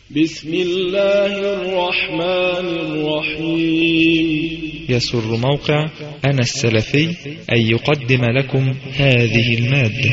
بسم الله الرحمن الرحيم. يسر موقع أنا السلفي أن يقدم لكم هذه المادة.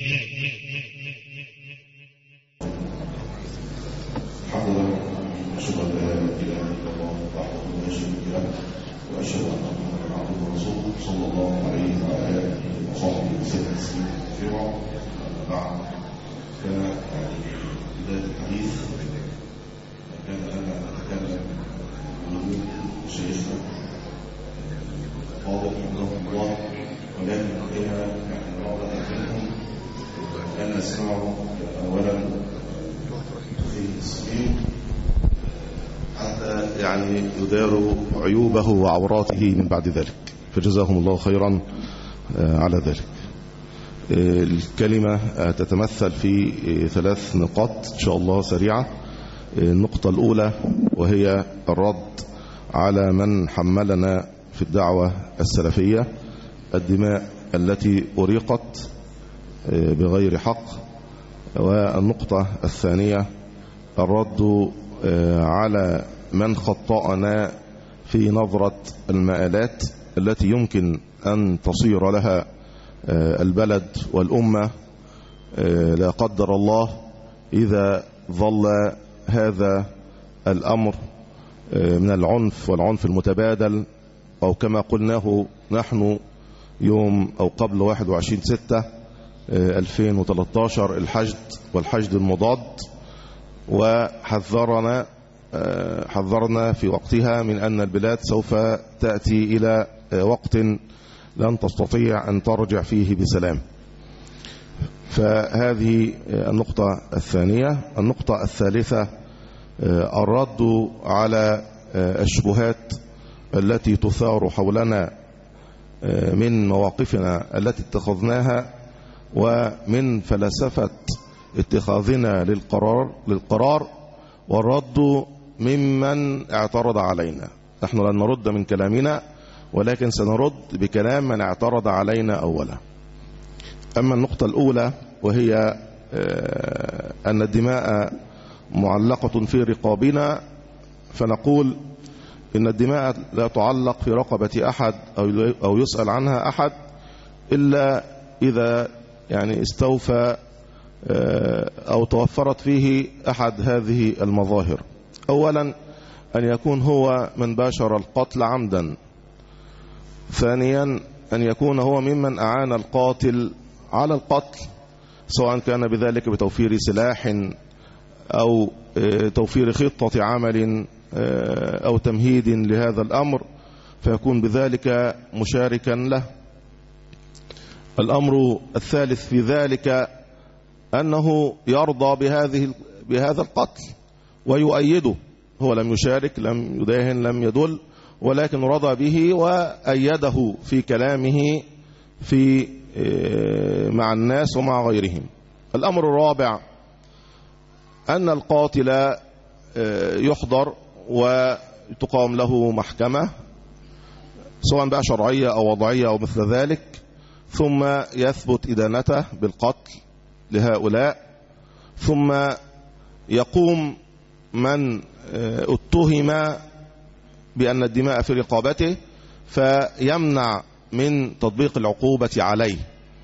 وأشهد أن محمدا عبده ورسوله صلى الله عليه وعلى آله وصحبه وسلم تسليما كثيرا. أما بعد، كان بداية الحديث كان لنا نتكلم عن شيخنا فاضل رحمه الله، ولكن بقينا رغبة منهم أن نسمعه أولا في الصميم حتى يدار عيوبه وعوراته من بعد ذلك، فجزاهم الله خيرا على ذلك. الكلمة تتمثل في 3 نقاط إن شاء الله سريعة. النقطة الأولى وهي الرد على من حملنا في الدعوة السلفية الدماء التي أريقت بغير حق. والنقطة الثانية الرد على من خطأنا في نظرة المآلات التي يمكن أن تصير لها البلد والأمة لا قدر الله إذا ظل هذا الأمر من العنف والعنف المتبادل، أو كما قلناه نحن يوم أو قبل 21/6/2013 الحشد والحشد المضاد. وحذرنا في وقتها من أن البلاد سوف تأتي إلى وقت لن تستطيع أن ترجع فيه بسلام. فهذه النقطة الثانية. النقطة الثالثة الرد على الشبهات التي تثار حولنا من مواقفنا التي اتخذناها ومن فلسفة اتخاذنا للقرار، والرد ممن اعترض علينا. نحن لن نرد من كلامنا، ولكن سنرد بكلام من اعترض علينا أولا. أما النقطة الأولى وهي أن الدماء معلقة في رقابنا، فنقول إن الدماء لا تعلق في رقبة أحد أو يسأل عنها أحد إلا إذا استوفى أو توفرت فيه أحد هذه المظاهر. أولا أن يكون هو من باشر القتل عمدا. ثانيا أن يكون هو ممن أعان القاتل على القتل، سواء كان بذلك بتوفير سلاح أو توفير خطة عمل أو تمهيد لهذا الأمر، فيكون بذلك مشاركا له. الأمر الثالث في ذلك أنه يرضى بهذا القتل ويؤيده. هو لم يشارك، لم يداهن، لم يدل، ولكن رضى به وأيده في كلامه مع الناس ومع غيرهم. الأمر الرابع أن القاتل يحضر وتقام له محكمة، سواء بقى شرعية أو وضعية أو مثل ذلك، ثم يثبت إدانته بالقتل لهؤلاء، ثم يقوم من اتهم بأن الدماء في رقابته فيمنع من تطبيق العقوبة عليه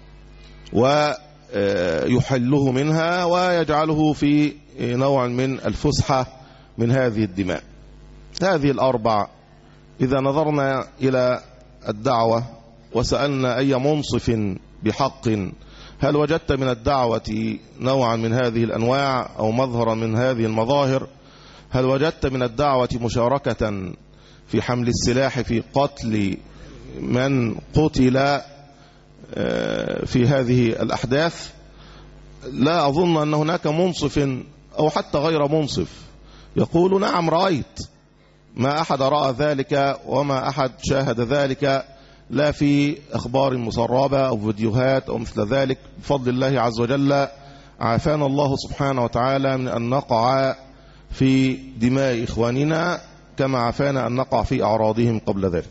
ويحله منها ويجعله في نوع من الفسحة من هذه الدماء. هذه الأربع إذا نظرنا إلى الدعوة وسألنا أي منصف بحق هل وجدت من الدعوة نوعا من هذه الأنواع أو مظهرا من هذه المظاهر؟ هل وجدت من الدعوة مشاركة في حمل السلاح في قتل من قتل في هذه الأحداث؟ لا أظن أن هناك منصف أو حتى غير منصف يقول نعم رأيت. ما أحد رأى ذلك وما أحد شاهد ذلك، لا في أخبار مسربة أو فيديوهات أو مثل ذلك. بفضل الله عز وجل عافانا الله سبحانه وتعالى من أن نقع في دماء إخواننا كما عافانا أن نقع في أعراضهم قبل ذلك.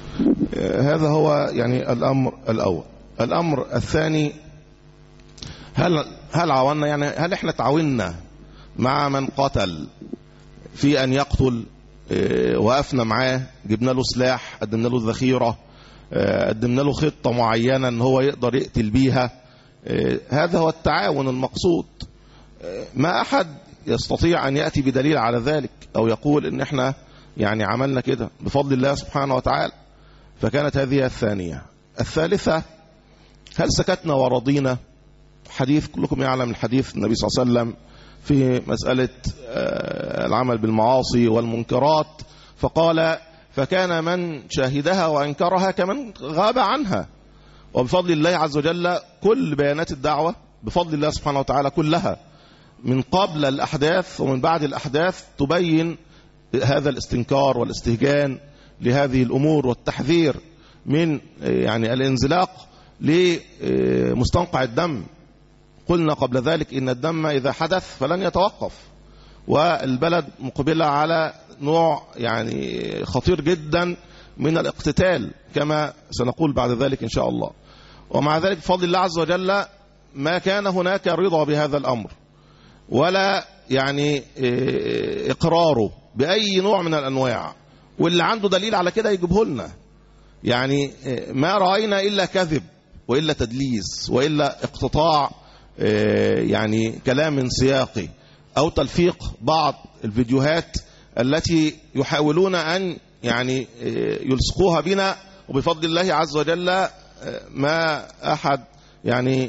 هذا هو الأمر الأول. الأمر الثاني هل عاونا، يعني هل احنا تعاوننا مع من قتل في أن يقتل؟ وقفنا معاه، جبنا له سلاح، قدمنا له ذخيرة، قدمنا له خطة معينة ان هو يقدر يقتل بيها. هذا هو التعاون المقصود. ما أحد يستطيع أن يأتي بدليل على ذلك أو يقول إن إحنا يعني عملنا كده بفضل الله سبحانه وتعالى. فكانت هذه الثانية. الثالثة، هل سكتنا ورضينا؟ حديث كلكم يعلم الحديث النبي صلى الله عليه وسلم في مسألة العمل بالمعاصي والمنكرات، فقال: فكان من شاهدها وأنكرها كمن غاب عنها. وبفضل الله عز وجل كل بيانات الدعوة بفضل الله سبحانه وتعالى كلها من قبل الأحداث ومن بعد الأحداث تبين هذا الاستنكار والاستهجان لهذه الأمور والتحذير من يعني الانزلاق لمستنقع الدم. قلنا قبل ذلك إن الدم إذا حدث فلن يتوقف، والبلد مقبلة على نوع يعني خطير جدا من الاقتتال كما سنقول بعد ذلك إن شاء الله. ومع ذلك بفضل الله عز وجل ما كان هناك رضا بهذا الأمر ولا يعني إقراره بأي نوع من الأنواع، واللي عنده دليل على كده يجيبه لنا. يعني ما رأينا إلا كذب وإلا تدليس وإلا اقتطاع يعني كلام سياقي أو تلفيق بعض الفيديوهات التي يحاولون أن يعني يلصقوها بنا. وبفضل الله عز وجل ما أحد يعني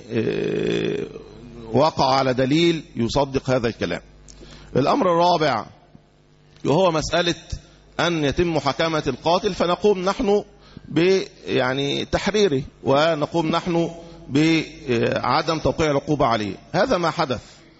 وقع على دليل يصدق هذا الكلام. الأمر الرابع وهو مسألة أن يتم محاكمة القاتل، فنقوم نحن يعني تحريره ونقوم نحن بعدم توقيع العقوبة عليه. هذا ما حدث.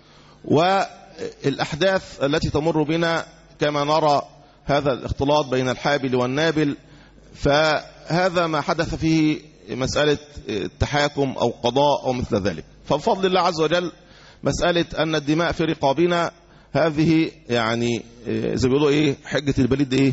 والأحداث التي تمر بنا كما نرى هذا الاختلاط بين الحابل والنابل، فهذا ما حدث فيه مسألة التحاكم أو قضاء أو مثل ذلك. فبفضل الله عز وجل مسألة أن الدماء في رقابنا هذه يعني زي بيقولوا إيه، حجة البليد إيه؟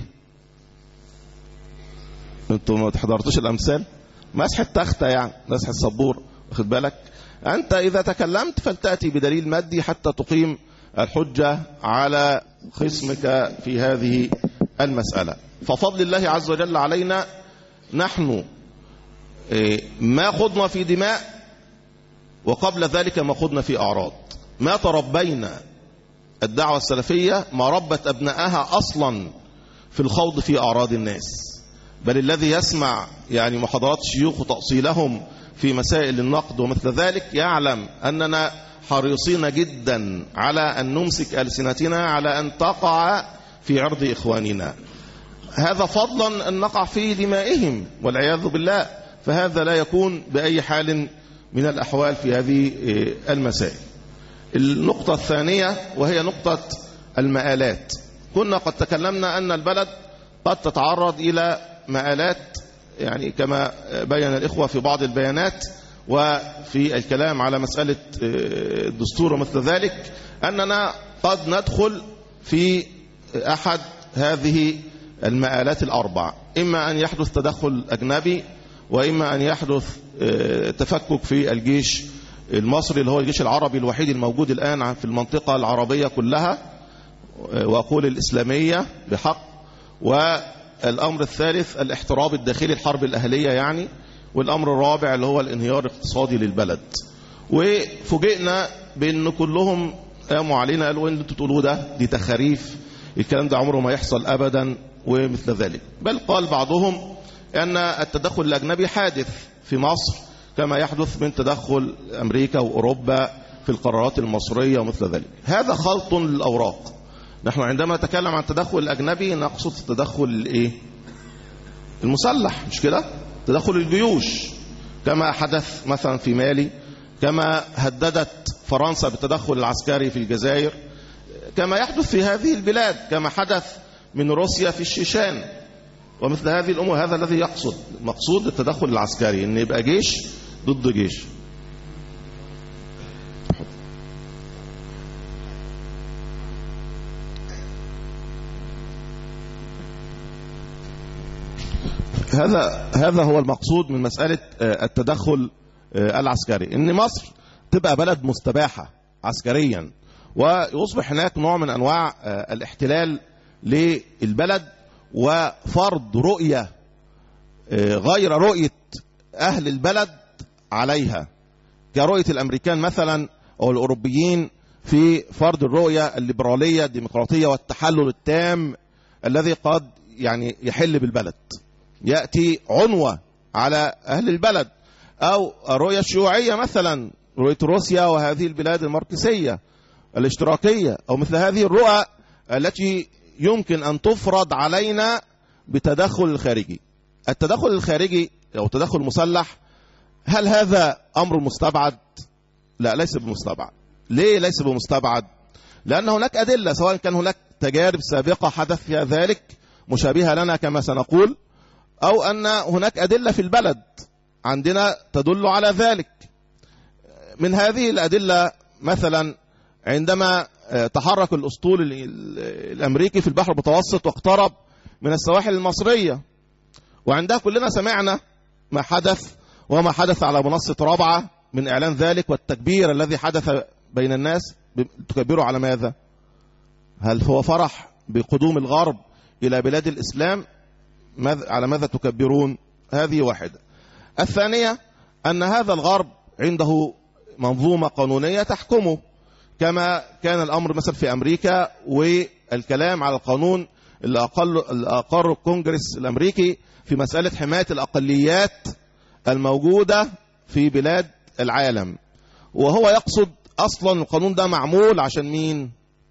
أنتم ما تحضرتوش الأمثال؟ مسح التختة يعني مسح الصبور، واخد بالك؟ أنت إذا تكلمت فلتأتي بدليل مادي حتى تقيم الحجة على خصمك في هذه المسألة. ففضل الله عز وجل علينا، نحن ما خضنا في دماء، وقبل ذلك ما خضنا في أعراض. ما تربينا الدعوة السلفية ما ربت أبنائها أصلا في الخوض في أعراض الناس، بل الذي يسمع يعني محاضرات الشيوخ وتأصيلهم في مسائل النقد ومثل ذلك يعلم أننا حريصين جدا على أن نمسك ألسنتنا على أن تقع في عرض إخواننا. هذا فضلا أن نقع في دمائهم والعياذ بالله، فهذا لا يكون بأي حال من الأحوال في هذه المسائل. النقطة الثانية وهي نقطة المآلات. كنا قد تكلمنا أن البلد قد تتعرض إلى مآلات، يعني كما بين الإخوة في بعض البيانات وفي الكلام على مسألة الدستور ومثل ذلك، أننا قد ندخل في أحد هذه المآلات الأربع: إما أن يحدث تدخل أجنبي، وإما أن يحدث تفكك في الجيش المصري اللي هو الجيش العربي الوحيد الموجود الآن في المنطقة العربية كلها، وأقول الإسلامية بحق. والأمر الثالث الاحتراب الداخلي، الحرب الأهلية يعني. والأمر الرابع اللي هو الانهيار الاقتصادي للبلد. وفوجئنا بأن كلهم قاموا علينا قالوا إن انتوا تقولوا ده دي تخاريف، الكلام ده عمره ما يحصل أبدا ومثل ذلك. بل قال بعضهم أن التدخل الأجنبي حادث في مصر كما يحدث من تدخل أمريكا وأوروبا في القرارات المصرية ومثل ذلك. هذا خلط للأوراق. نحن عندما نتكلم عن التدخل الأجنبي نقصد التدخل الإيه؟ المسلح، مش كده؟ تدخل الجيوش كما حدث مثلا في مالي، كما هددت فرنسا بالتدخل العسكري في الجزائر، كما يحدث في هذه البلاد، كما حدث من روسيا في الشيشان ومثل هذه الأمور. هذا الذي يقصد، مقصود التدخل العسكري، أن يبقى جيش ضد جيش. هذا هو المقصود من مسألة التدخل العسكري، أن مصر تبقى بلد مستباحة عسكريا، ويصبح هناك نوع من أنواع الاحتلال للبلد وفرض رؤية غير رؤية أهل البلد عليها، كرؤية الأمريكان مثلا أو الأوروبيين في فرض الرؤية الليبرالية الديمقراطية والتحلل التام الذي قد يعني يحل بالبلد، يأتي عنوة على أهل البلد، أو الرؤية الشيوعية مثلا، رؤية روسيا وهذه البلاد الماركسية الاشتراكية، أو مثل هذه الرؤى التي يمكن أن تفرض علينا بتدخل الخارجي. التدخل الخارجي أو التدخل المسلح، هل هذا أمر مستبعد؟ لا، ليس بمستبعد. ليه ليس بمستبعد؟ لأن هناك أدلة، سواء كان هناك تجارب سابقة حدث فيها ذلك مشابهة لنا كما سنقول، أو أن هناك أدلة في البلد عندنا تدل على ذلك. من هذه الأدلة مثلا عندما تحرك الأسطول الأمريكي في البحر المتوسط واقترب من السواحل المصرية، وعندها كلنا سمعنا ما حدث وما حدث على منصة رابعة من إعلان ذلك، والتكبير الذي حدث بين الناس. تكبروا على ماذا؟ هل هو فرح بقدوم الغرب إلى بلاد الإسلام؟ على ماذا تكبرون؟ هذه واحدة. الثانية أن هذا الغرب عنده منظومة قانونية تحكمه، كما كان الأمر مثلا في أمريكا، والكلام على القانون اللي أقر الكونجرس الأمريكي في مسألة حماية الأقليات الموجودة في بلاد العالم. وهو يقصد أصلا القانون ده معمول عشان مين؟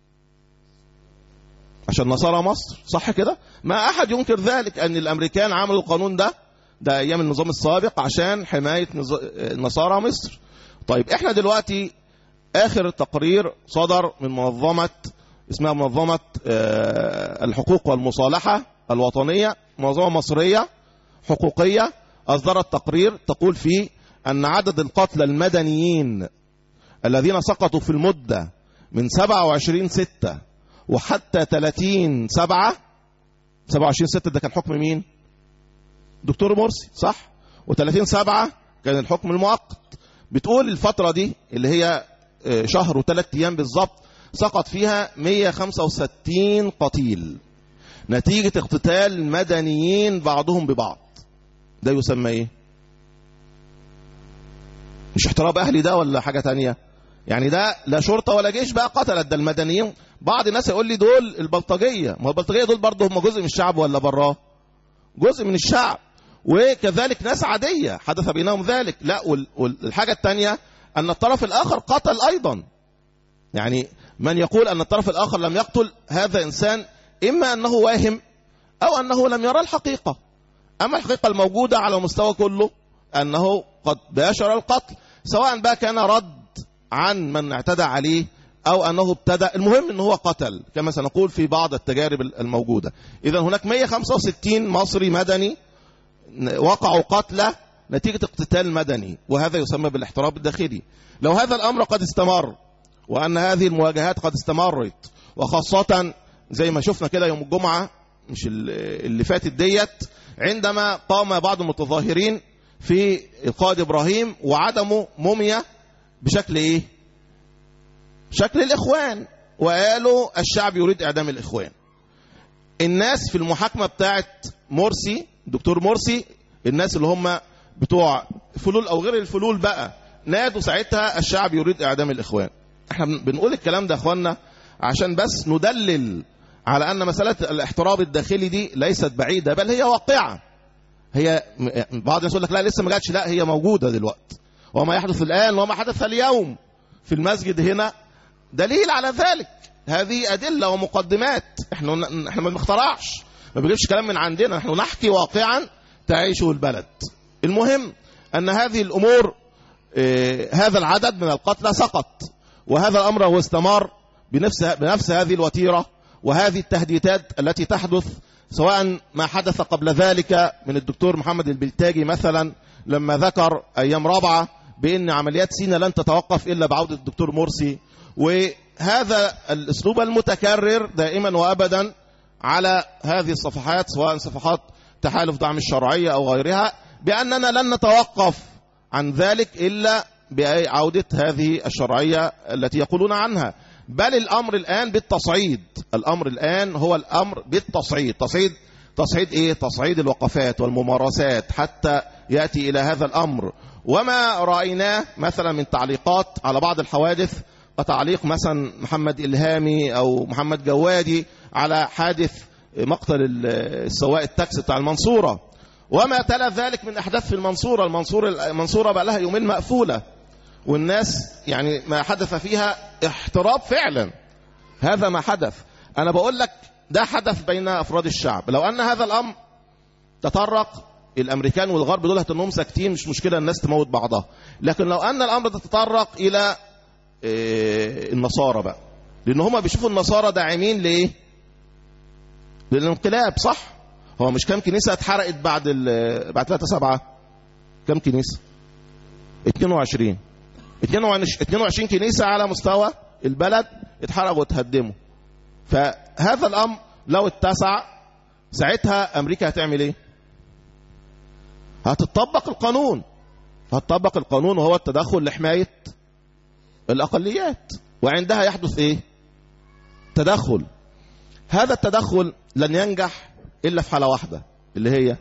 عشان نصارى مصر، صح كده؟ ما أحد ينكر ذلك، أن الأمريكان عملوا القانون ده أيام النظام السابق عشان حماية نصارى مصر. طيب احنا دلوقتي آخر تقرير صدر من منظمة اسمها منظمة الحقوق والمصالحة الوطنية، منظمة مصرية حقوقية، أصدرت تقرير تقول فيه أن عدد القتلى المدنيين الذين سقطوا في المدة من 27/6 وحتى 30/7، 27/6 ده كان حكم مين؟ دكتور مرسي، صح؟ و30/7 كان الحكم المؤقت. بتقول الفترة دي اللي هي شهر و3 أيام بالضبط سقط فيها 165 قتيل نتيجة اقتتال مدنيين بعضهم ببعض. ده يسمى ايه؟ مش احتراب اهلي ده ولا حاجة تانية؟ يعني ده لا شرطة ولا جيش بقى قتلت، ده المدنيين. بعض الناس يقول لي دول البلطجية، ما البلطجية دول برضه هم جزء من الشعب ولا براه؟ جزء من الشعب، وكذلك ناس عادية حدث بينهم ذلك. لا، والحاجة التانية أن الطرف الآخر قتل أيضا. يعني من يقول أن الطرف الآخر لم يقتل، هذا إنسان إما أنه واهم أو أنه لم يرى الحقيقة. أما الحقيقة الموجودة على مستوى كله أنه قد باشر القتل، سواء بقى كان رد عن من اعتدى عليه أو أنه ابتدى، المهم أنه هو قتل كما سنقول في بعض التجارب الموجودة. إذا هناك 165 مصري مدني وقعوا قتلى نتيجة اقتتال مدني، وهذا يسمى بالاحتراب الداخلي. لو هذا الأمر قد استمر، وأن هذه المواجهات قد استمرت، وخاصة زي ما شفنا كده يوم الجمعة مش اللي فاتت ديت، عندما قام بعض المتظاهرين في القائد إبراهيم وعدموا موميا بشكل ايه؟ شكل الإخوان، وقالوا الشعب يريد إعدام الإخوان. الناس في المحاكمة بتاعت مرسي، دكتور مرسي، الناس اللي هم بتوع فلول أو غير الفلول بقى، نادوا ساعتها الشعب يريد إعدام الإخوان. احنا بنقول الكلام ده اخواننا عشان بس ندلل على أن مسألة الاحتراب الداخلي دي ليست بعيدة، بل هي واقعة. هي بعض الناس يقول لك لا لسه ما جاتش، لا هي موجودة دلوقتي، وما يحدث الآن وما حدث اليوم في المسجد هنا دليل على ذلك. هذه أدلة ومقدمات، احنا ما بنخترعش، ما بنجيبش كلام من عندنا، نحن نحكي واقعا تعيشه البلد. المهم أن هذه الأمور، هذا العدد من القتلى سقط، وهذا الأمر هو استمر بنفس هذه الوتيرة وهذه التهديدات التي تحدث، سواء ما حدث قبل ذلك من الدكتور محمد البلتاجي مثلا لما ذكر أيام رابعة بأن عمليات سيناء لن تتوقف إلا بعودة الدكتور مرسي، وهذا الأسلوب المتكرر دائما وأبدا على هذه الصفحات، سواء صفحات تحالف دعم الشرعية أو غيرها، بأننا لن نتوقف عن ذلك إلا بعودة هذه الشرعية التي يقولون عنها. بل الأمر الآن بالتصعيد، الأمر الآن هو الأمر بالتصعيد. تصعيد إيه؟ تصعيد الوقفات والممارسات حتى يأتي إلى هذا الأمر. وما رأيناه مثلا من تعليقات على بعض الحوادث، وتعليق مثلا محمد إلهامي أو محمد جوادي على حادث مقتل السواق التاكسي بتاع المنصورة، وما تلا ذلك من أحداث في المنصورة بقى لها يومين مقفولة، والناس يعني ما حدث فيها احتراب فعلا. هذا ما حدث. أنا بقول لك ده حدث بين أفراد الشعب. لو أن هذا الأمر تطرق، الأمريكان والغرب دول هتنهم ساكتين، مش مشكلة الناس تموت بعضها. لكن لو أن الأمر تتطرق إلى النصارى بقى، لأن هم بيشوفوا النصارى داعمين لإيه؟ للانقلاب، صح؟ هو مش كم كنيسة اتحرقت بعد 3/7؟ كم كنيسة؟ 22 كنيسة على مستوى البلد اتحرقوا واتهدموا. فهذا الأمر لو اتسع ساعتها أمريكا هتعمل إيه؟ هتطبق القانون. هتطبق القانون وهو التدخل لحماية الأقليات، وعندها يحدث إيه؟ تدخل. هذا التدخل لن ينجح إلا في حالة واحدة، اللي هي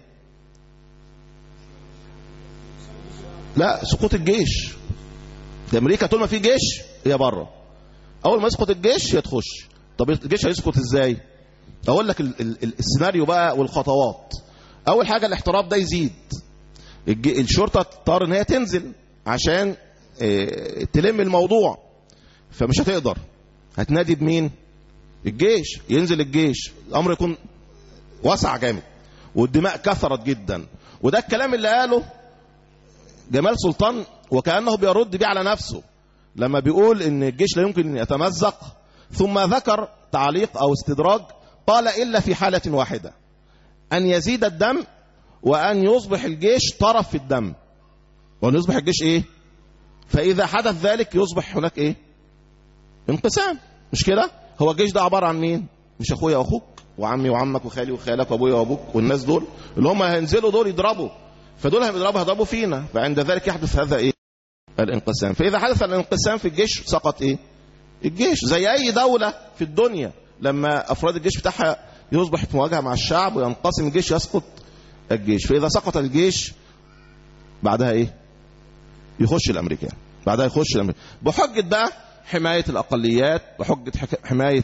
لا، سقوط الجيش. في أمريكا طول ما في جيش هي بره، أول ما يسقط الجيش هي تخش. طب الجيش هيسقط إزاي؟ أقول لك السيناريو بقى والخطوات. أول حاجة الاحتراب ده يزيد، الشرطة تضطر إن هي تنزل عشان تلم الموضوع، فمش هتقدر، هتنادي بمين؟ الجيش. ينزل الجيش، الأمر يكون وسع جامد والدماء كثرت جدا. وده الكلام اللي قاله جمال سلطان وكأنه بيرد بيه على نفسه لما بيقول إن الجيش لا يمكن أن يتمزق، ثم ذكر تعليق أو استدراج قال إلا في حالة واحدة، أن يزيد الدم وأن يصبح الجيش طرف في الدم، وأن يصبح الجيش إيه؟ فإذا حدث ذلك يصبح هناك إيه؟ انقسام. مش كده؟ هو الجيش ده عبارة عن مين؟ مش أخويا وأخوك وعمي وعمك وخالي وخالك وأبويا وأبوك والناس دول اللي هم هينزلوا دول يضربوا، فدول هيضربوا فينا، فعند ذلك يحدث هذا إيه؟ الانقسام. فإذا حدث الانقسام في الجيش سقط إيه؟ الجيش. زي أي دولة في الدنيا لما أفراد الجيش بتاعها يصبح في مواجهة مع الشعب وينقسم الجيش يسقط الجيش. فإذا سقط الجيش بعدها إيه؟ يخش الأمريكان. بعدها يخش الأمريكان بحجة بقى حماية الأقليات، بحجة حماية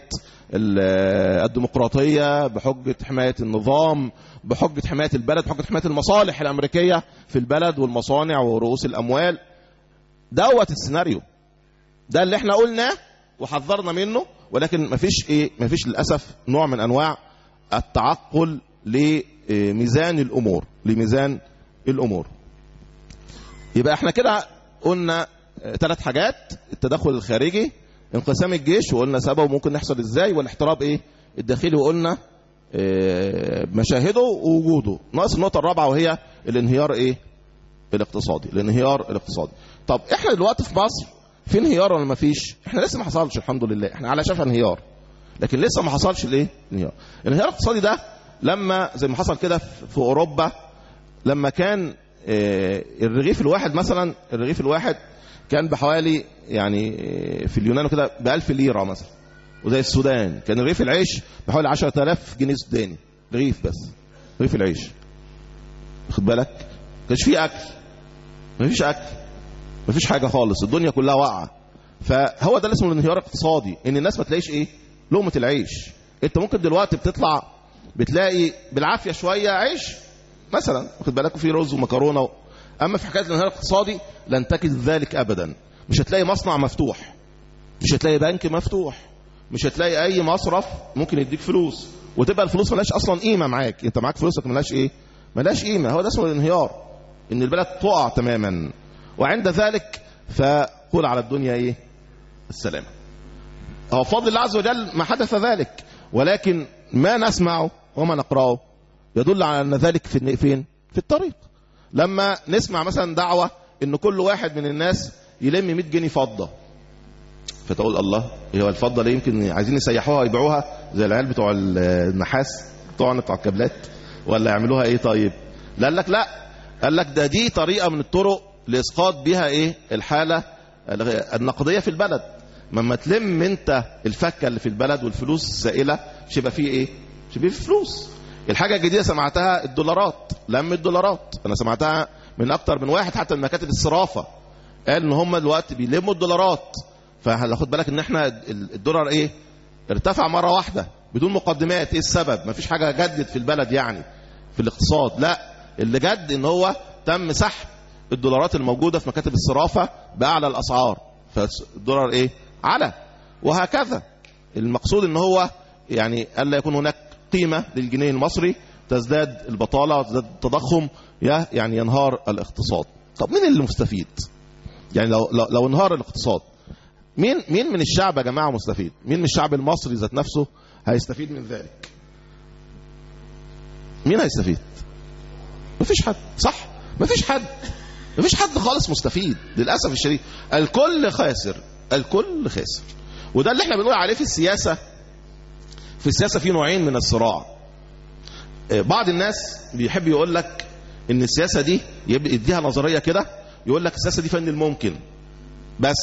الديمقراطية، بحجة حماية النظام، بحجة حماية البلد، بحجة حماية المصالح الأمريكية في البلد والمصانع ورؤوس الأموال. دوت السيناريو ده اللي احنا قلناه وحذرنا منه، ولكن مفيش للأسف نوع من أنواع التعقل لميزان الأمور. يبقى احنا كده قلنا 3 حاجات: التدخل الخارجي، انقسام الجيش وقلنا سببه ممكن يحصل ازاي، والاحتراب ايه؟ الداخلي وقلنا مشاهده ووجوده. ناقص النقطة الرابعة وهي الانهيار ايه؟ الانهيار الاقتصادي. طب احنا دلوقتي في مصر في انهيار ولا ما فيش؟ احنا لسه ما حصلش الحمد لله، احنا على شفا انهيار، لكن لسه ما حصلش الايه؟ الانهيار الاقتصادي ده لما زي ما حصل كده في اوروبا، لما كان الرغيف الواحد مثلا، الرغيف الواحد كان بحوالي يعني في اليونان وكده ب1000 ليرة مثلا، وزي السودان كان رغيف العيش بحوالي 10,000 جنيه سوداني، رغيف بس، رغيف العيش. خد بالك، كانش فيه اكل، مفيش اكل، مفيش حاجه خالص، الدنيا كلها واقعه. فهو ده اللي اسمه الانهيار الاقتصادي، ان الناس ما تلاقيش ايه؟ لقمه العيش. انت ممكن دلوقتي بتطلع بتلاقي بالعافيه شويه عيش مثلا، واخد بالك، وفي رز ومكرونه اما في حكايه الانهيار الاقتصادي لن تجد ذلك ابدا. مش هتلاقي مصنع مفتوح، مش هتلاقي بنك مفتوح، مش هتلاقي اي مصرف ممكن يديك فلوس، وتبقى الفلوس ملاش اصلا قيمه معاك، انت معاك فلوسك ملاش ايه؟ ملاش قيمه. هو ده اسمه الانهيار، ان البلد تقع تماما. وعند ذلك فقول على الدنيا ايه؟ السلامه. هو فضل الله عز وجل ما حدث ذلك، ولكن ما نسمعه وما نقراه يدل على ان ذلك فين؟ في الطريق. لما نسمع مثلا دعوه ان كل واحد من الناس يلم 100 جنيه فضه، فتقول الله، هو الفضه ليه؟ يمكن عايزين يسيحوها ويبيعوها زي العيال بتوع النحاس بتوع الكابلات، ولا يعملوها ايه؟ طيب لا، قال لك لا، قال لك دي طريقه من الطرق لإسقاط بها إيه الحالة النقدية في البلد. لما تلم انت الفكة اللي في البلد والفلوس السائلة مش يبقى فيه ايه؟ مش يبقى فيه فلوس. الحاجة الجديدة سمعتها الدولارات، لم الدولارات، انا سمعتها من اكتر من واحد حتى من مكاتب الصرافة قال ان هم دلوقتي بيلموا الدولارات. فهاخد بالك ان احنا الدولار ايه؟ ارتفع مرة واحدة بدون مقدمات. ايه السبب؟ مفيش حاجة جدت في البلد يعني في الاقتصاد، لا، اللي جد ان هو تم سحب الدولارات الموجودة في مكاتب الصرافة بأعلى الأسعار، فالدولار ايه؟ على. وهكذا المقصود ان هو يعني ألا يكون هناك قيمة للجنيه المصري، تزداد البطالة وتزداد التضخم، يعني ينهار الاقتصاد. طب مين اللي مستفيد؟ يعني لو انهار الاقتصاد مين من الشعب يا جماعة مستفيد؟ مين من الشعب المصري ذات نفسه هيستفيد من ذلك؟ مين هيستفيد؟ مفيش حد، صح؟ مفيش حد خالص مستفيد للأسف الشديد. الكل خاسر، الكل خاسر. وده اللي احنا بنقول عليه في السياسة. في السياسة في نوعين من الصراع. بعض الناس بيحب يقول لك ان السياسة دي يديها نظرية كده، يقول لك السياسة دي فن الممكن بس،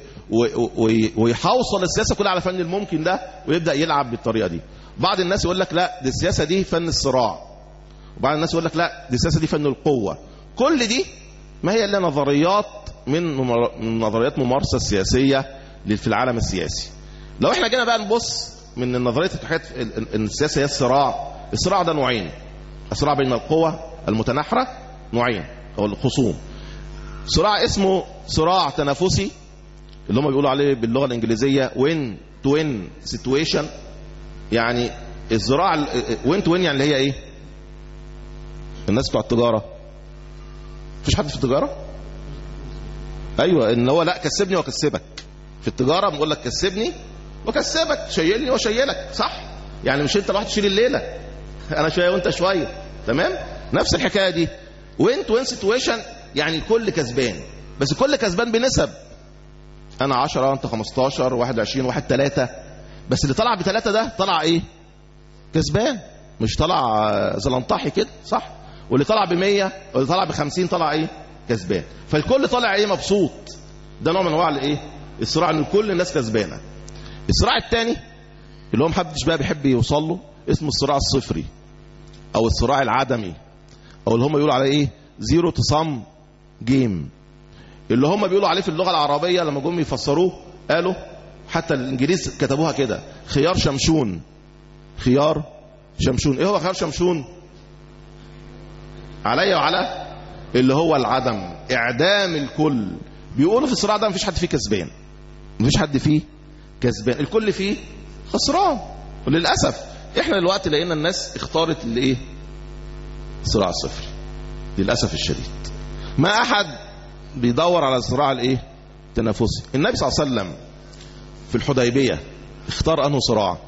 ويحوصل السياسة كلها على فن الممكن ده ويبدأ يلعب بالطريقة دي. بعض الناس يقول لك لا، دي السياسة دي فن الصراع. وبعض الناس يقول لك لا، دي السياسة دي فن القوة. كل دي ما هي الا نظريات من نظريات ممارسة السياسية في العالم السياسي. لو احنا جينا بقى نبص من النظرية ان السياسة هي الصراع ده نوعين. الصراع بين القوى المتناحرة نوعين او الخصوم. صراع اسمه صراع تنافسي اللي هم بيقولوا عليه باللغة الانجليزية وين تو وين سيتويشن. يعني الصراع وين تو وين يعني اللي هي ايه؟ الناس بتوع التجارة، مفيش حد في التجارة؟ ايوه، ان هو لا كسبني واكسبك. في التجارة بنقول لك كسبني وكسبك، شيلني وشيلك، صح؟ يعني مش انت لوحدك تشيل الليلة، انا شوية وانت شوية، تمام؟ نفس الحكاية دي. وين تو وين سيتويشن يعني كل كسبان، بس كل كسبان بنسب. انا 10 انت 15 واحد 20 واحد 3، بس اللي طلع ب3 ده طلع ايه؟ كسبان، مش طلع زلنطاحي كده، صح؟ واللي طلع ب100 واللي طلع ب50 طلع ايه؟ كسبان. فالكل طلع ايه؟ مبسوط. ده نوع من انواع الايه؟ الصراع، ان كل الناس كسبانه. الصراع الثاني اللي هو محدش بقى بيحب يوصل له اسمه الصراع الصفري او الصراع العدمي، او اللي هم بيقولوا عليه ايه؟ زيرو تو سام جيم. اللي هم بيقولوا عليه في اللغه العربيه لما جم يفسروه قالوا، حتى الانجليز كتبوها كده، خيار شمشون. خيار شمشون. ايه هو خيار شمشون؟ عليا وعلى اللي هو العدم، اعدام الكل. بيقولوا في الصراع ده مفيش حد فيه كسبان، مفيش حد فيه كسبان، الكل فيه خسران. وللاسف احنا دلوقتي لقينا الناس اختارت الايه؟ الصراع الصفري للاسف الشديد. ما احد بيدور على الصراع الايه؟ التنافسي. النبي صلى الله عليه وسلم في الحديبيه اختار انه صراع؟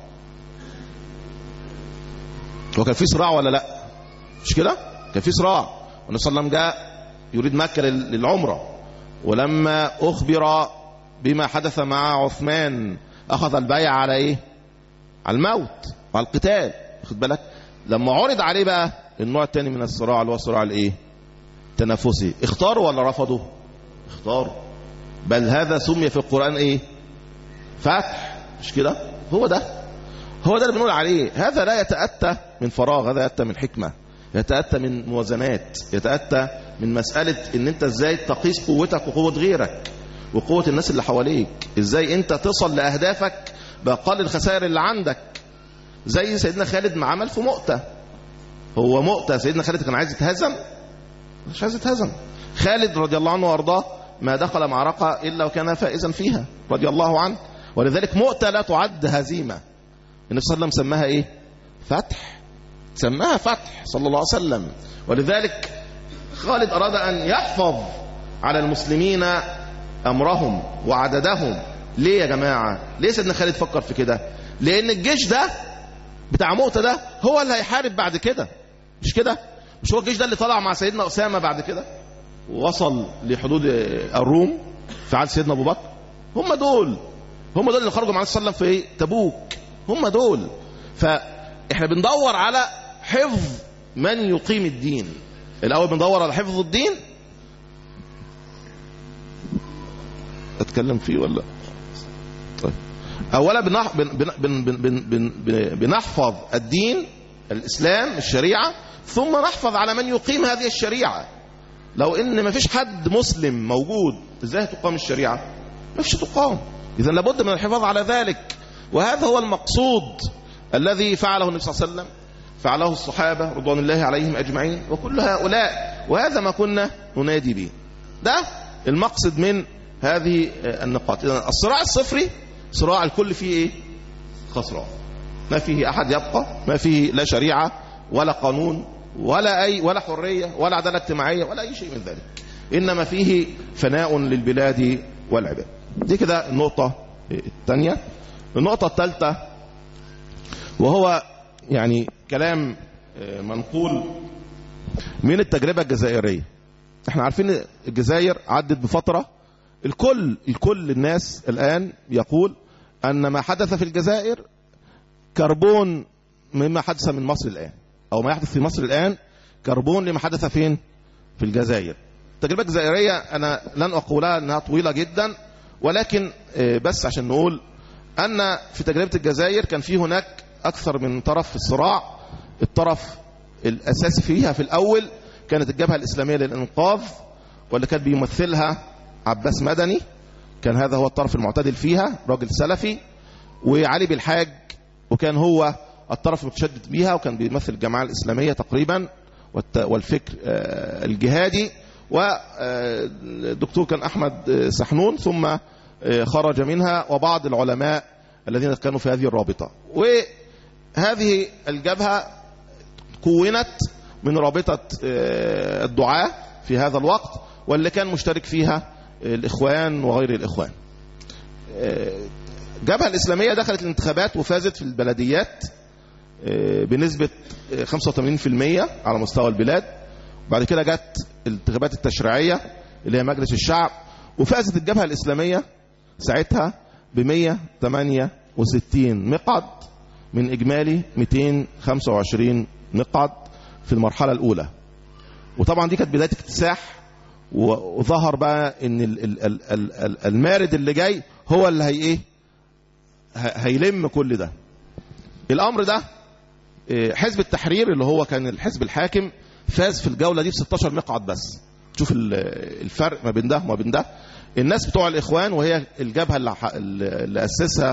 هو كان في صراع ولا لا؟ مش كده؟ كان في صراع. والنبي صلى الله عليه وسلم جاء يريد مكة للعمرة، ولما أخبر بما حدث مع عثمان أخذ البيع على إيه؟ على الموت وعلى القتال. خد بالك لما عرض عليه بقى النوع الثاني من الصراع اللي هو الصراع الإيه؟ تنافسي، اختاروا ولا رفضوا؟ اختاروا. بل هذا سمي في القرآن إيه؟ فتح. مش كده؟ هو ده اللي بنقول عليه. هذا لا يتأتى من فراغ، هذا يتأتى من حكمة، يتأتى من موازنات، يتأتى من مسألة ان انت ازاي تقيس قوتك وقوة غيرك وقوة الناس اللي حواليك، ازاي انت تصل لأهدافك بأقل الخسائر اللي عندك. زي سيدنا خالد ما عمل في مؤتة. هو مؤتة سيدنا خالد كان عايز يتهزم؟ مش عايز يتهزم. خالد رضي الله عنه وارضاه ما دخل معركة إلا وكان فائزا فيها رضي الله عنه. ولذلك مؤتة لا تعد هزيمة. النبي صلى الله عليه وسلم سماها ايه؟ فتح. سماها فتح صلى الله عليه وسلم. ولذلك خالد أراد أن يحفظ على المسلمين أمرهم وعددهم. ليه يا جماعة؟ ليه سيدنا خالد فكر في كده؟ لأن الجيش ده بتاع مؤتة ده هو اللي هيحارب بعد كده. مش كده؟ مش هو الجيش ده اللي طلع مع سيدنا أسامة بعد كده ووصل لحدود الروم في عهد سيدنا أبو بكر؟ هم دول اللي خرجوا مع النبي صلى الله عليه وسلم في تبوك. هم دول. فإحنا بندور على حفظ من يقيم الدين. الأول بندور على حفظ الدين، اتكلم فيه ولا؟ طيب، اولا بنحفظ الدين الاسلام الشريعه، ثم نحفظ على من يقيم هذه الشريعه. لو ان ما فيش حد مسلم موجود، ازاي تقام الشريعه؟ ما فيش تقام. اذا لابد من الحفاظ على ذلك، وهذا هو المقصود الذي فعله النبي صلى الله عليه وسلم، فعله الصحابه رضوان الله عليهم اجمعين، وكل هؤلاء، وهذا ما كنا ننادي به. ده المقصد من هذه النقاط. إذن الصراع الصفري صراع الكل فيه ايه؟ خسران. ما فيه احد يبقى، ما فيه لا شريعه ولا قانون ولا حريه ولا عداله اجتماعيه ولا اي شيء من ذلك، انما فيه فناء للبلاد والعباد. دي كده النقطه الثانيه. النقطه الثالثه، وهو يعني كلام منقول من التجربه الجزائريه. احنا عارفين الجزائر عدت بفتره، الكل الناس الآن يقول أن ما حدث في الجزائر كربون مما حدث من مصر الآن، أو ما يحدث في مصر الآن كربون لما حدث فين؟ في الجزائر. التجربة الجزائرية أنا لن أقولها أنها طويلة جدا، ولكن بس عشان نقول أن في تجربة الجزائر كان في هناك أكثر من طرف في الصراع. الطرف الأساسي فيها في الأول كانت الجبهة الإسلامية للإنقاذ، واللي كان بيمثلها عباس مدني، كان هذا هو الطرف المعتدل فيها، راجل سلفي، وعلي بالحاج، وكان هو الطرف المتشدد بيها، وكان بيمثل الجماعة الإسلامية تقريبا والفكر الجهادي، والدكتور كان أحمد سحنون، ثم خرج منها، وبعض العلماء الذين كانوا في هذه الرابطة. وهذه الجبهة كونت من رابطة الدعاة في هذا الوقت، واللي كان مشترك فيها الإخوان وغير الإخوان. الجبهة الإسلامية دخلت الانتخابات وفازت في البلديات بنسبة 85% على مستوى البلاد. بعد كده جت الانتخابات التشريعية اللي هي مجلس الشعب، وفازت الجبهة الإسلامية ساعتها ب 168 مقعد من إجمالي 225 مقعد في المرحلة الأولى. وطبعا دي كانت بداية اكتساح، وظهر بقى ان المارد اللي جاي هو اللي هيلم كل ده. الامر ده حزب التحرير اللي هو كان الحزب الحاكم فاز في الجولة دي ب 16 مقعد بس. شوف الفرق ما بين ده وما بين ده. الناس بتوع الإخوان، وهي الجبهة اللي أسسها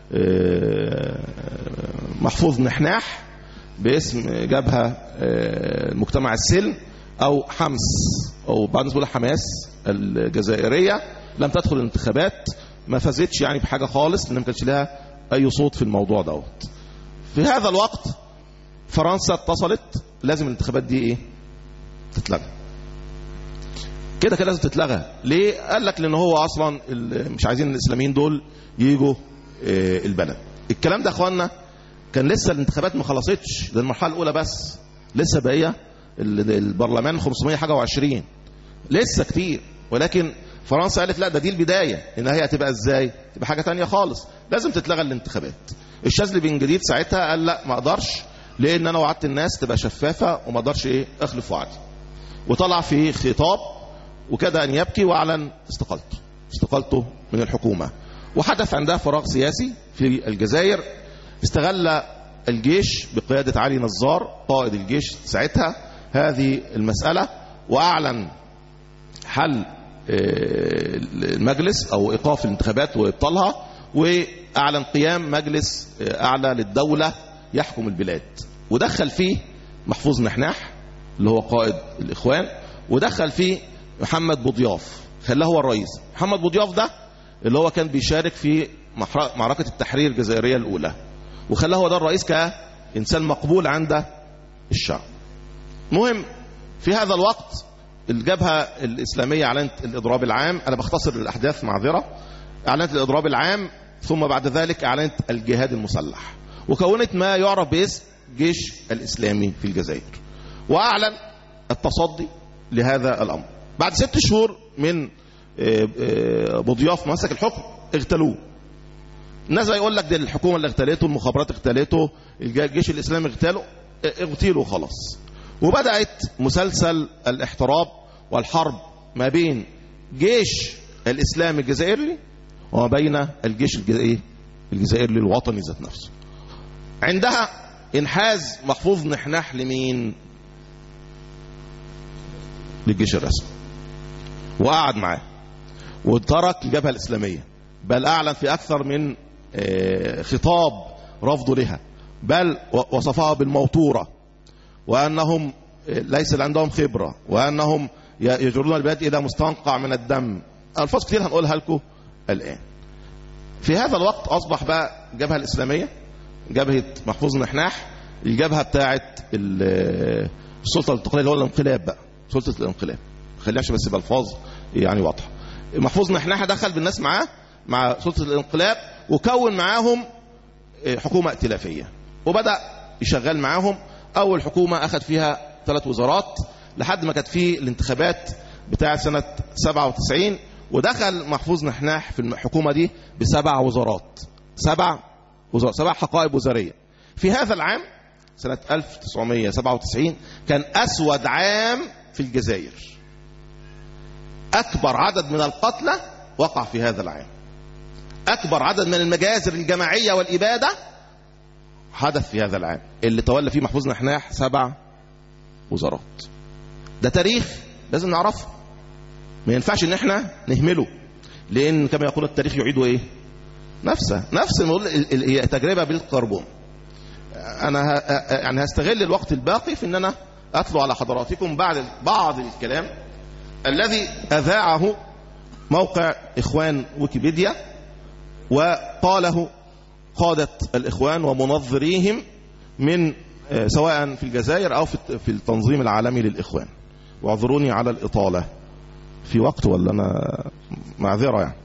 محفوظ نحناح باسم جبهة مجتمع السلم أو حمس، أو بعض الناس بيقولوا حماس الجزائرية، لم تدخل الانتخابات، ما فازتش يعني بحاجة خالص، لأن ما كانش لها أي صوت في الموضوع دوت. في هذا الوقت فرنسا اتصلت لازم الانتخابات دي تتلغى. كده لازم تتلغى. ليه؟ قال لك لأن هو أصلا مش عايزين الإسلاميين دول يجوا البلد. الكلام ده أخواننا كان لسه الانتخابات ما خلصتش، ده المرحلة الأولى بس، لسه بقية البرلمان 500 حاجة و20، لسه كتير. ولكن فرنسا قالت لا، ده دي البداية، إنها هي هتبقى إزاي؟ تبقى حاجة تانية خالص، لازم تتلغى الانتخابات. الشاذلي بن جديد ساعتها قال لا، ما أقدرش، لأن أنا وعدت الناس تبقى شفافة وما أقدرش أخلف وعدي. وطلع في خطاب وكاد أن يبكي، وأعلن استقالته من الحكومة. وحدث عندها فراغ سياسي في الجزائر. استغل الجيش بقيادة علي نزار قائد الجيش ساعتها هذه المسألة، وأعلن حل المجلس أو إيقاف الانتخابات وإبطالها، وأعلن قيام مجلس أعلى للدولة يحكم البلاد. ودخل فيه محفوظ نحناح اللي هو قائد الإخوان، ودخل فيه محمد بوضياف، خلاه هو الرئيس. محمد بوضياف ده اللي هو كان بيشارك في معركة التحرير الجزائرية الأولى، وخلاه هو ده الرئيس كإنسان مقبول عند الشعب. مهم في هذا الوقت الجبهة الإسلامية أعلنت الإضراب العام. أنا بختصر الأحداث معذرة. أعلنت الإضراب العام، ثم بعد ذلك أعلنت الجهاد المسلح، وكونت ما يعرف باسم جيش الإسلامي في الجزائر، وأعلن التصدي لهذا الأمر. بعد 6 شهور من بوضياف مسك الحكم اغتالوه. الناس يقول لك دي الحكومة اللي اغتالته، المخابرات اغتالته، الجيش الإسلامي اغتالوا خلاص. وبدأت مسلسل الاحتراب والحرب ما بين جيش الإسلام الجزائري وما بين الجيش الجزائري الوطني ذات نفسه. عندها انحاز محفوظ نحناح لمين؟ للجيش الرسمي، وقعد معاه وترك الجبهة الإسلامية، بل أعلن في أكثر من خطاب رفضه لها، بل وصفها بالموتورة، وأنهم ليس عندهم خبرة، وأنهم يجرون البلاد إلى مستنقع من الدم. ألفاظ كتير هنقولها لكم الآن. في هذا الوقت أصبح بقى الجبهة الإسلامية، جبهة محفوظ نحناح، الجبهة بتاعت السلطة الانتقالية اللي هو الانقلاب بقى، سلطة الانقلاب، خليناش بس بألفاظ يعني واضحة. محفوظ نحناح دخل بالناس معاه مع سلطة الانقلاب، وكون معاهم حكومة ائتلافية، وبدأ يشغل معاهم. أول حكومة أخذ فيها 3 وزارات لحد ما كانت فيه الانتخابات بتاعة سنة 97، ودخل محفوظ نحناح في الحكومة دي ب7 وزارات، 7 حقائب وزارية. في هذا العام سنة 1997 كان أسود عام في الجزائر، أكبر عدد من القتلى وقع في هذا العام، أكبر عدد من المجازر الجماعية والإبادة حدث في هذا العام اللي تولى فيه محفوظ نحناح 7 وزارات. ده تاريخ لازم نعرفه، ما ينفعش ان احنا نهمله، لان كما يقول التاريخ يعيد نفسه. هي تجربة بالكربون. انا يعني هستغل الوقت الباقي في ان انا اتلو على حضراتكم بعض الكلام الذي اذاعه موقع اخوان ويكيبيديا، وقاله قادة الاخوان ومنظريهم من سواء في الجزائر او في التنظيم العالمي للاخوان. واعذروني على الاطالة في وقت، ولا انا معذرة يعني.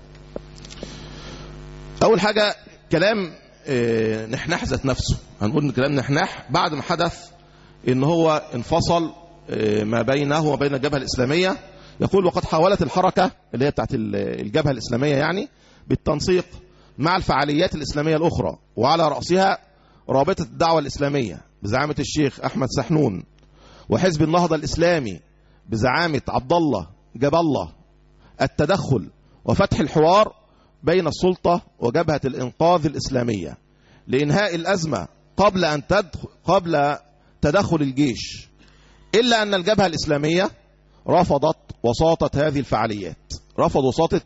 اول حاجة كلام نحناح ذات نفسه، هنقول ان كلام نحناح بعد ما حدث ان هو انفصل ما بينه وما بين الجبهة الاسلامية. يقول: وقد حاولت الحركة اللي هي بتاعت الجبهة الاسلامية يعني بالتنسيق مع الفعاليات الاسلامية الاخرى، وعلى رأسها رابطة الدعوة الاسلامية بزعامة الشيخ احمد سحنون، وحزب النهضة الاسلامي بزعامة عبد الله جاب الله، التدخل وفتح الحوار بين السلطة وجبهة الإنقاذ الإسلامية لإنهاء الأزمة قبل تدخل الجيش، إلا أن الجبهة الإسلامية رفضت وساطة هذه الفعاليات، رفض وساطة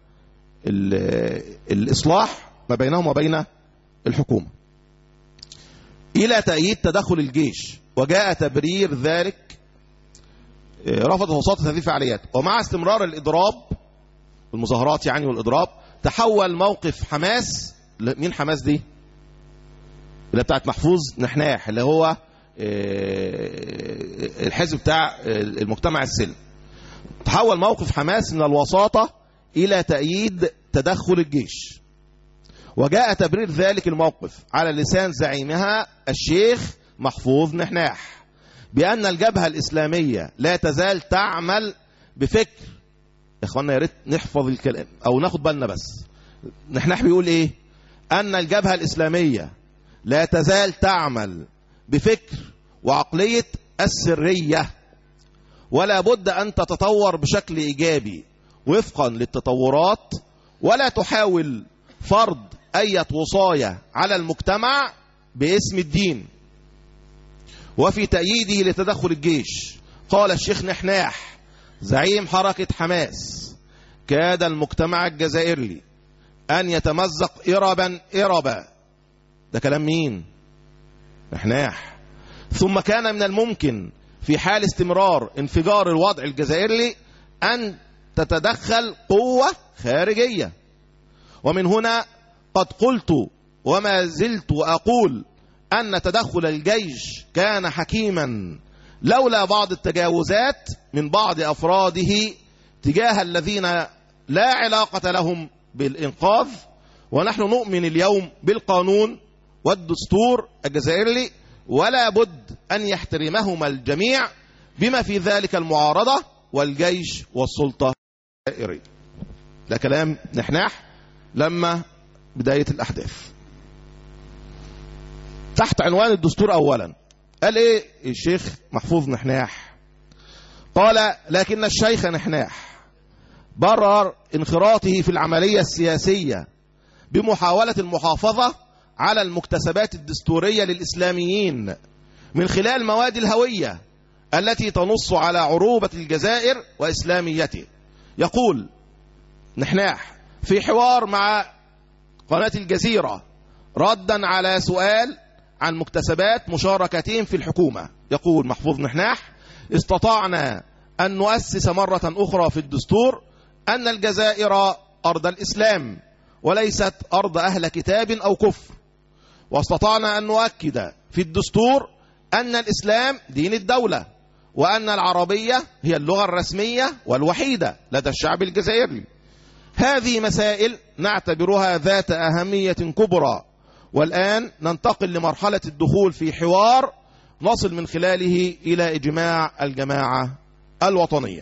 الإصلاح ما بينهم وبين الحكومة إلى تأييد تدخل الجيش، وجاء تبرير ذلك رفضت وساطة هذه الفعاليات. ومع استمرار الإضراب والمظاهرات يعني والإضراب، تحول موقف حماس. مين حماس دي؟ اللي بتاعت محفوظ نحناح، اللي هو الحزب بتاع المجتمع السلمي. تحول موقف حماس من الوساطة إلى تأييد تدخل الجيش، وجاء تبرير ذلك الموقف على لسان زعيمها الشيخ محفوظ نحناح بأن الجبهة الإسلامية لا تزال تعمل بفكر. يا اخوانا يا ريت نحفظ الكلام او ناخد بالنا بس. نحناح بيقول ايه؟ ان الجبهة الإسلامية لا تزال تعمل بفكر وعقلية السرية، ولا بد ان تتطور بشكل ايجابي وفقا للتطورات، ولا تحاول فرض اي وصاية على المجتمع باسم الدين. وفي تأييده لتدخل الجيش قال الشيخ نحناح زعيم حركة حماس: كاد المجتمع الجزائري أن يتمزق إربا. ده كلام مين؟ نحناح. ثم كان من الممكن في حال استمرار انفجار الوضع الجزائري أن تتدخل قوة خارجية. ومن هنا قد قلت وما زلت أقول أن تدخل الجيش كان حكيما، لولا بعض التجاوزات من بعض أفراده تجاه الذين لا علاقة لهم بالإنقاذ. ونحن نؤمن اليوم بالقانون والدستور الجزائري، ولا بد أن يحترمهما الجميع بما في ذلك المعارضة والجيش والسلطة الجزائرية. ده كلام نحناح لما بداية الأحداث. تحت عنوان الدستور أولا قال إيه الشيخ محفوظ نحناح؟ قال: لكن الشيخ نحناح برر انخراطه في العملية السياسية بمحاولة المحافظة على المكتسبات الدستورية للإسلاميين من خلال مواد الهوية التي تنص على عروبة الجزائر وإسلاميته. يقول نحناح في حوار مع قناة الجزيرة ردا على سؤال عن مكتسبات مشاركتهم في الحكومة، يقول محفوظ نحناح: استطعنا أن نؤسس مرة أخرى في الدستور أن الجزائر أرض الإسلام وليست أرض أهل كتاب أو كفر، واستطعنا أن نؤكد في الدستور أن الإسلام دين الدولة، وأن العربية هي اللغة الرسمية والوحيدة لدى الشعب الجزائري. هذه مسائل نعتبرها ذات أهمية كبرى، والآن ننتقل لمرحلة الدخول في حوار نصل من خلاله إلى إجماع الجماعة الوطنية.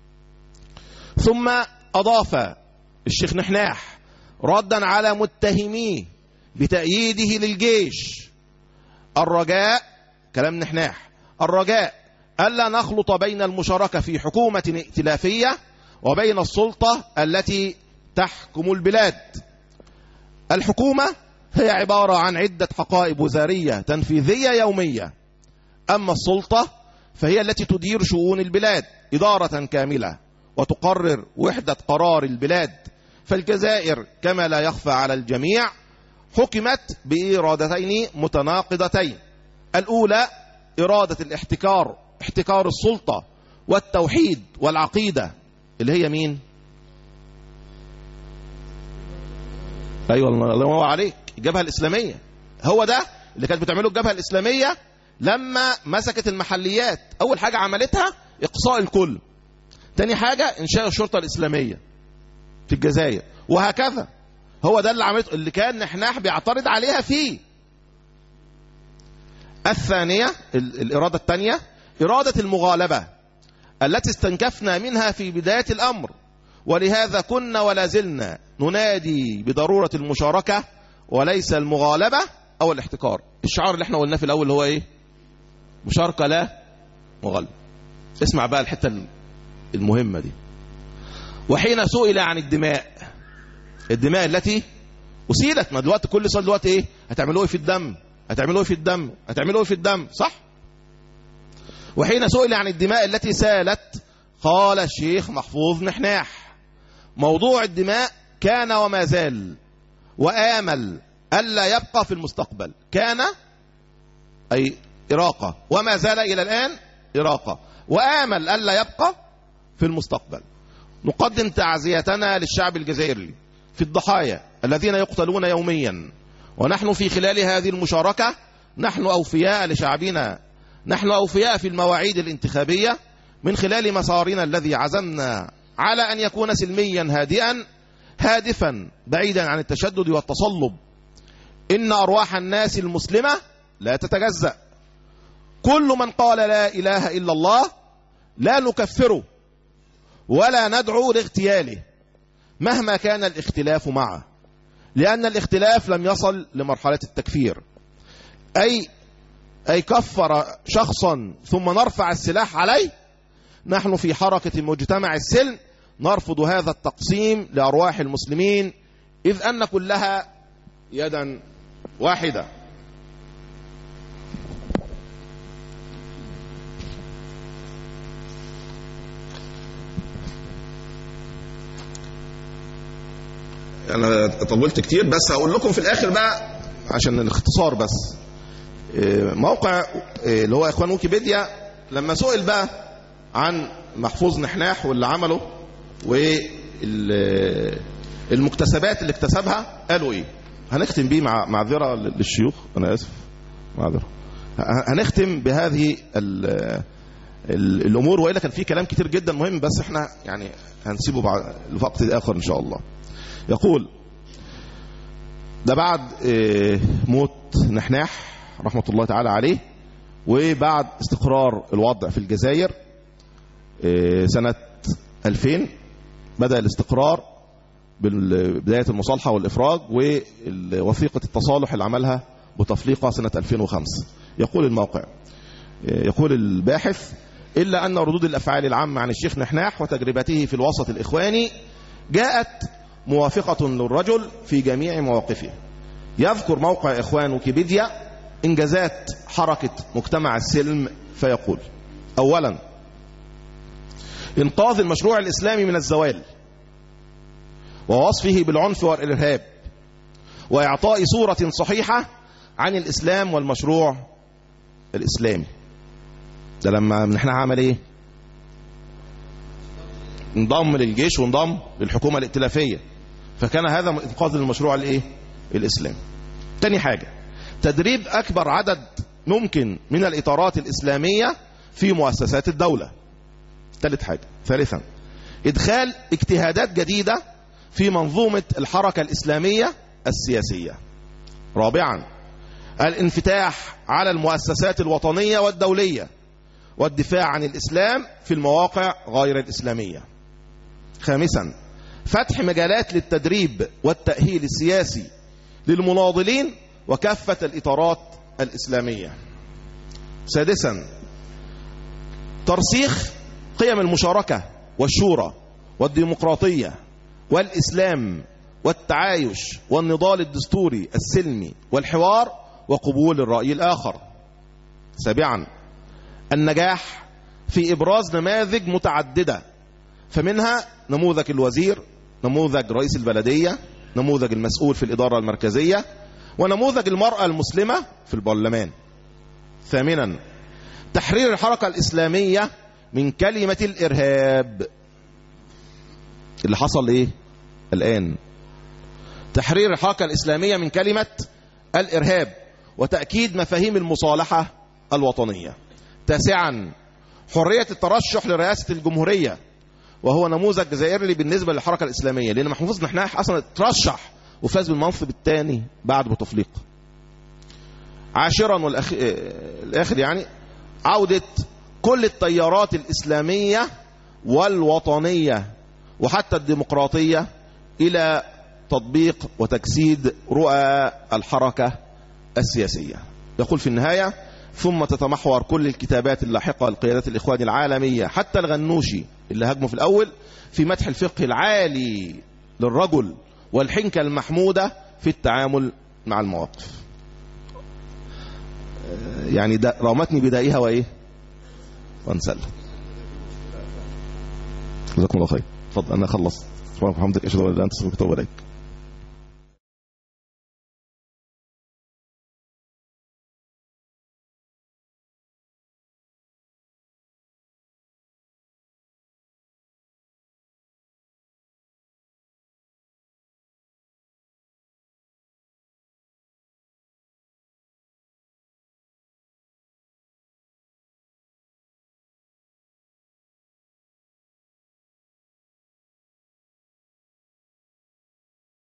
ثم أضاف الشيخ نحناح ردا على متهميه بتأييده للجيش: الرجاء، كلام نحناح، الرجاء ألا نخلط بين المشاركة في حكومة ائتلافية وبين السلطة التي تحكم البلاد. الحكومة هي عبارة عن عدة حقائب وزارية تنفيذية يومية، أما السلطة فهي التي تدير شؤون البلاد إدارة كاملة وتقرر وحدة قرار البلاد. فالجزائر كما لا يخفى على الجميع حكمت بإرادتين متناقضتين: الأولى إرادة الاحتكار، احتكار السلطة والتوحيد والعقيدة، اللي هي مين؟ أيوة الله ينور عليك، الجبهة الإسلامية. هو ده اللي كانت بتعمله الجبهة الإسلامية لما مسكت المحليات. أول حاجة عملتها إقصاء الكل، تاني حاجة إنشاء الشرطة الإسلامية في الجزائر، وهكذا. هو ده اللي عملته، اللي كان نحناح بيعترض عليها فيه. الثانية، الإرادة الثانية، إرادة المغالبة التي استنكفنا منها في بداية الأمر، ولهذا كنا ولا زلنا ننادي بضرورة المشاركة وليس المغالبة أو الاحتكار. الشعار اللي احنا قلناه في الأول هو إيه؟ مشاركة لا مغالبة. اسمع بقى الحتة المهمة دي: وحين سئل عن الدماء التي أسيلت، ما دلوقتي كل سؤال دلوقتي إيه؟ هتعملوا إيه في الدم؟ هتعملوا إيه في الدم؟ هتعملوا إيه في الدم؟ صح؟ وحين سئل عن الدماء التي سالت قال الشيخ محفوظ نحناح: موضوع الدماء كان وما زال، وآمل ألا يبقى في المستقبل. كان أي إراقة، وما زال إلى الآن إراقة، وآمل ألا يبقى في المستقبل. نقدم تعزيتنا للشعب الجزائري في الضحايا الذين يقتلون يوميا، ونحن في خلال هذه المشاركة نحن أوفياء لشعبنا، نحن أوفياء في المواعيد الانتخابية من خلال مسارنا الذي عزمنا على أن يكون سلميا هادئا هادفا بعيدا عن التشدد والتصلب. إن أرواح الناس المسلمة لا تتجزأ. كل من قال لا إله إلا الله لا نكفره ولا ندعو لاغتياله مهما كان الاختلاف معه، لأن الاختلاف لم يصل لمرحلة التكفير، أي كفر شخصا ثم نرفع السلاح عليه. نحن في حركة مجتمع السلم نرفض هذا التقسيم لأرواح المسلمين، إذ أن كلها يدا واحدة. أنا طولت كتير، بس هقول لكم في الآخر بقى عشان الاختصار بس. موقع اللي هو إخوان ويكيبيديا لما سئل بقى عن محفوظ نحناح واللي عمله والمكتسبات اللي اكتسبها قالوا إيه. هنختم بيه مع معذرة للشيوخ، أنا آسف معذرة. هنختم بهذه الأمور، وإلا كان في كلام كتير جدا مهم، بس احنا يعني هنسيبه بعد الوقت الآخر إن شاء الله. يقول ده بعد موت نحناح رحمة الله تعالى عليه، وبعد استقرار الوضع في الجزائر سنة 2000 بدأ الاستقرار ببداية المصالحة والإفراج ووثيقة التصالح اللي عملها بتفليقة سنة 2005. يقول الموقع، يقول الباحث: إلا أن ردود الأفعال العامة عن الشيخ نحناح وتجربته في الوسط الإخواني جاءت موافقة للرجل في جميع مواقفه. يذكر موقع إخوان ويكيبيديا إنجازات حركة مجتمع السلم فيقول: أولا، إنقاذ المشروع الإسلامي من الزوال ووصفه بالعنف والإرهاب وإعطاء صورة صحيحة عن الإسلام والمشروع الإسلامي. ده لما نحن عمل إيه؟ انضم للجيش وانضم للحكومة الائتلافية، فكان هذا إنقاذ المشروع الإيه؟ الإسلامي. تاني حاجة، تدريب أكبر عدد ممكن من الإطارات الإسلامية في مؤسسات الدولة. ثالث حاجة. ثالثا، إدخال اجتهادات جديدة في منظومة الحركة الإسلامية السياسية. رابعا، الانفتاح على المؤسسات الوطنية والدولية والدفاع عن الإسلام في المواقع غير الإسلامية. خامسا، فتح مجالات للتدريب والتأهيل السياسي للمناضلين وكافة الإطارات الإسلامية. سادسا، ترسيخ قيم المشاركة والشورى والديمقراطية والإسلام والتعايش والنضال الدستوري السلمي والحوار وقبول الرأي الآخر. سابعا، النجاح في إبراز نماذج متعددة، فمنها نموذج الوزير، نموذج رئيس البلدية، نموذج المسؤول في الإدارة المركزية، ونموذج المرأة المسلمة في البرلمان. ثامنا، تحرير الحركة الإسلامية من كلمة الإرهاب. اللي حصل إيه الآن؟ تحرير الحركة الإسلامية من كلمة الإرهاب وتأكيد مفاهيم المصالحة الوطنية. تاسعا، حرية الترشح لرئاسة الجمهورية، وهو نموذج جزائري بالنسبة للحركة الإسلامية، لأن محمود نحناح أصلا ترشح وفاز بالمنصب الثاني بعد بوتفليقة. عاشرا والآخر يعني، عودة كل التيارات الإسلامية والوطنية وحتى الديمقراطية إلى تطبيق وتجسيد رؤى الحركة السياسية. يقول في النهاية: ثم تتمحور كل الكتابات اللاحقة لقيادات الإخوان العالمية حتى الغنوشي اللي هاجمه في الأول في مدح الفقه العالي للرجل والحنكة المحمودة في التعامل مع المواقف. يعني ده رامتني بدائها وإيه وانسل. جزاكم الله خير. اتفضل. أنا خلصت. سبحانك وبحمدك أشهد أن لا إله إلا أنت أستغفرك وأتوب إليك.